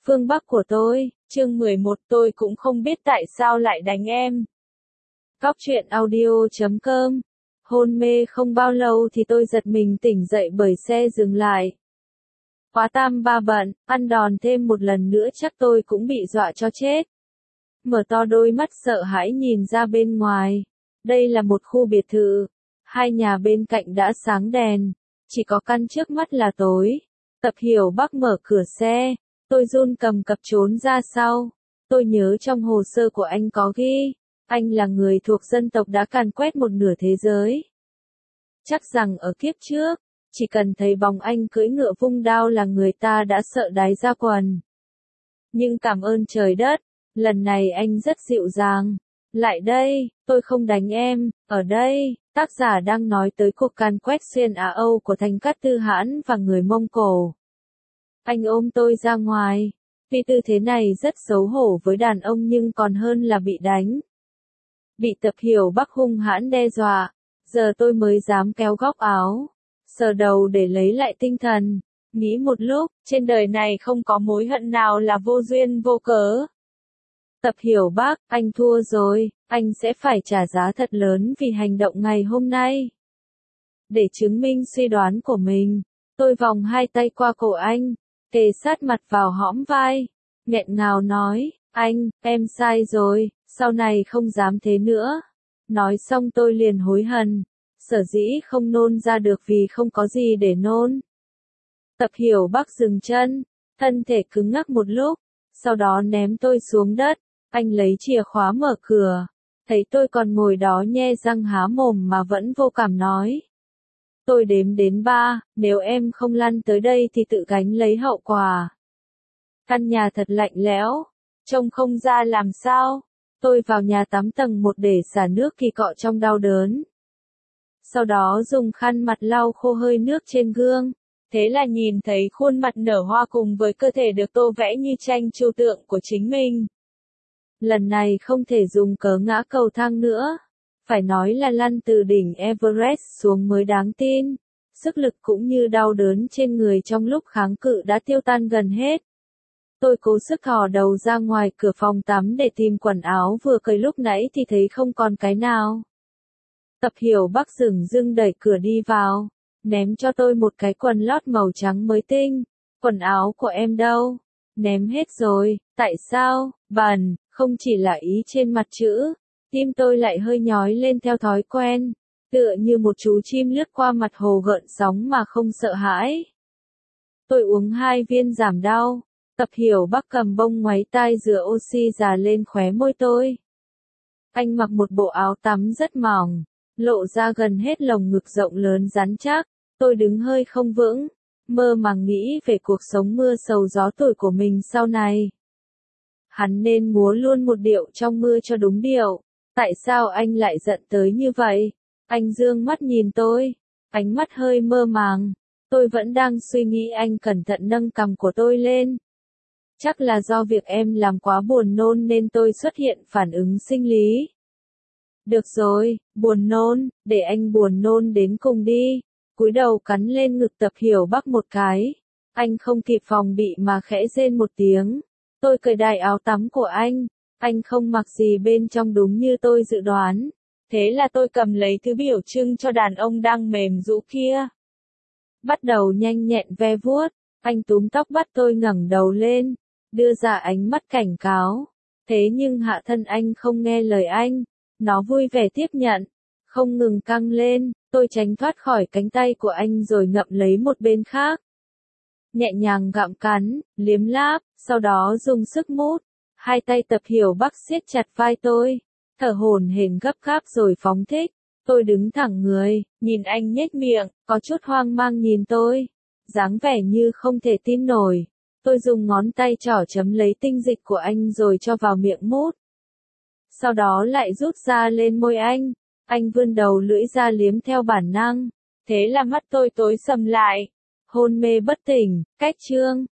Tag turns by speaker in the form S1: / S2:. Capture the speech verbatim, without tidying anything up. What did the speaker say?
S1: Phương Bắc của tôi, chương mười một tôi cũng không biết tại sao lại đánh em. Cóc truyện audio chấm com. Hôn mê không bao lâu thì tôi giật mình tỉnh dậy bởi xe dừng lại. Quá tam ba bận, ăn đòn thêm một lần nữa chắc tôi cũng bị dọa cho chết. Mở to đôi mắt sợ hãi nhìn ra bên ngoài. Đây là một khu biệt thự. Hai nhà bên cạnh đã sáng đèn. Chỉ có căn trước mắt là tối. Tập Hiểu Bắc mở cửa xe. Tôi run cầm cập trốn ra sau. Tôi nhớ trong hồ sơ của anh có ghi. Anh là người thuộc dân tộc đã càn quét một nửa thế giới. Chắc rằng ở kiếp trước, chỉ cần thấy bóng anh cưỡi ngựa vung đao là người ta đã sợ đái ra quần. Nhưng cảm ơn trời đất, lần này anh rất dịu dàng. Lại đây, tôi không đánh em, ở đây, tác giả đang nói tới cuộc càn quét xuyên Á Âu của Thành Cát Tư Hãn và người Mông Cổ. Anh ôm tôi ra ngoài, vì tư thế này rất xấu hổ với đàn ông nhưng còn hơn là bị đánh. Bị Tập Hiểu Bắc hung hãn đe dọa, giờ tôi mới dám kéo góc áo, sờ đầu để lấy lại tinh thần, nghĩ một lúc, trên đời này không có mối hận nào là vô duyên vô cớ. Tập Hiểu Bắc, anh thua rồi, anh sẽ phải trả giá thật lớn vì hành động ngày hôm nay. Để chứng minh suy đoán của mình, tôi vòng hai tay qua cổ anh, kề sát mặt vào hõm vai, nghẹn ngào nói, anh, em sai rồi, sau này không dám thế nữa. Nói xong tôi liền hối hận, sở dĩ không nôn ra được vì không có gì để nôn. Tập Hiểu Bắc dừng chân, thân thể cứng ngắc một lúc, sau đó ném tôi xuống đất, anh lấy chìa khóa mở cửa, thấy tôi còn ngồi đó nhe răng há mồm mà vẫn vô cảm nói. Tôi đếm đến ba, nếu em không lăn tới đây thì tự gánh lấy hậu quả. Căn nhà thật lạnh lẽo, trông không ra làm sao. Tôi vào nhà tắm tầng một để xả nước kỳ cọ trong đau đớn. Sau đó dùng khăn mặt lau khô hơi nước trên gương. Thế là nhìn thấy khuôn mặt nở hoa cùng với cơ thể được tô vẽ như tranh trừu tượng của chính mình. Lần này không thể dùng cớ ngã cầu thang nữa. Phải nói là lăn từ đỉnh Everest xuống mới đáng tin. Sức lực cũng như đau đớn trên người trong lúc kháng cự đã tiêu tan gần hết. Tôi cố sức thò đầu ra ngoài cửa phòng tắm để tìm quần áo vừa cởi lúc nãy thì thấy không còn cái nào. Tập Hiểu Bắc dửng dưng đẩy cửa đi vào, ném cho tôi một cái quần lót màu trắng mới tinh. Quần áo của em đâu? Ném hết rồi, tại sao? Bẩn, không chỉ là ý trên mặt chữ. Tim tôi lại hơi nhói lên theo thói quen, tựa như một chú chim lướt qua mặt hồ gợn sóng mà không sợ hãi. Tôi uống hai viên giảm đau. Tập Hiểu Bắc cầm bông ngoáy tai rửa oxy già lên khóe môi tôi. Anh mặc một bộ áo tắm rất mỏng, lộ ra gần hết lồng ngực rộng lớn rắn chắc. Tôi đứng hơi không vững, mơ màng nghĩ về cuộc sống mưa sầu gió tuổi của mình sau này. Hắn nên múa luôn một điệu trong mưa cho đúng điệu. Tại sao anh lại giận tới như vậy? Anh dương mắt nhìn tôi, ánh mắt hơi mơ màng. Tôi vẫn đang suy nghĩ anh cẩn thận nâng cằm của tôi lên. Chắc là do việc em làm quá buồn nôn nên tôi xuất hiện phản ứng sinh lý. Được rồi, buồn nôn, để anh buồn nôn đến cùng đi. Cúi đầu cắn lên ngực Tập Hiểu Bắc một cái. Anh không kịp phòng bị mà khẽ rên một tiếng. Tôi cởi đai áo tắm của anh. Anh không mặc gì bên trong đúng như tôi dự đoán. Thế là tôi cầm lấy thứ biểu trưng cho đàn ông đang mềm rũ kia. Bắt đầu nhanh nhẹn ve vuốt. Anh túm tóc bắt tôi ngẩng đầu lên, đưa ra ánh mắt cảnh cáo. Thế nhưng hạ thân anh không nghe lời anh. Nó vui vẻ tiếp nhận, không ngừng căng lên. Tôi tránh thoát khỏi cánh tay của anh rồi ngậm lấy một bên khác. Nhẹ nhàng gặm cắn, liếm láp, sau đó dùng sức mút. Hai tay Tập Hiểu Bắc siết chặt vai tôi, thở hổn hển gấp gáp rồi phóng thích. Tôi đứng thẳng người, nhìn anh nhếch miệng, có chút hoang mang nhìn tôi, dáng vẻ như không thể tin nổi. Tôi dùng ngón tay trỏ chấm lấy tinh dịch của anh rồi cho vào miệng mút. Sau đó lại rút ra lên môi anh. Anh vươn đầu lưỡi ra liếm theo bản năng. Thế là mắt tôi tối sầm lại. Hôn mê bất tỉnh, cách chương.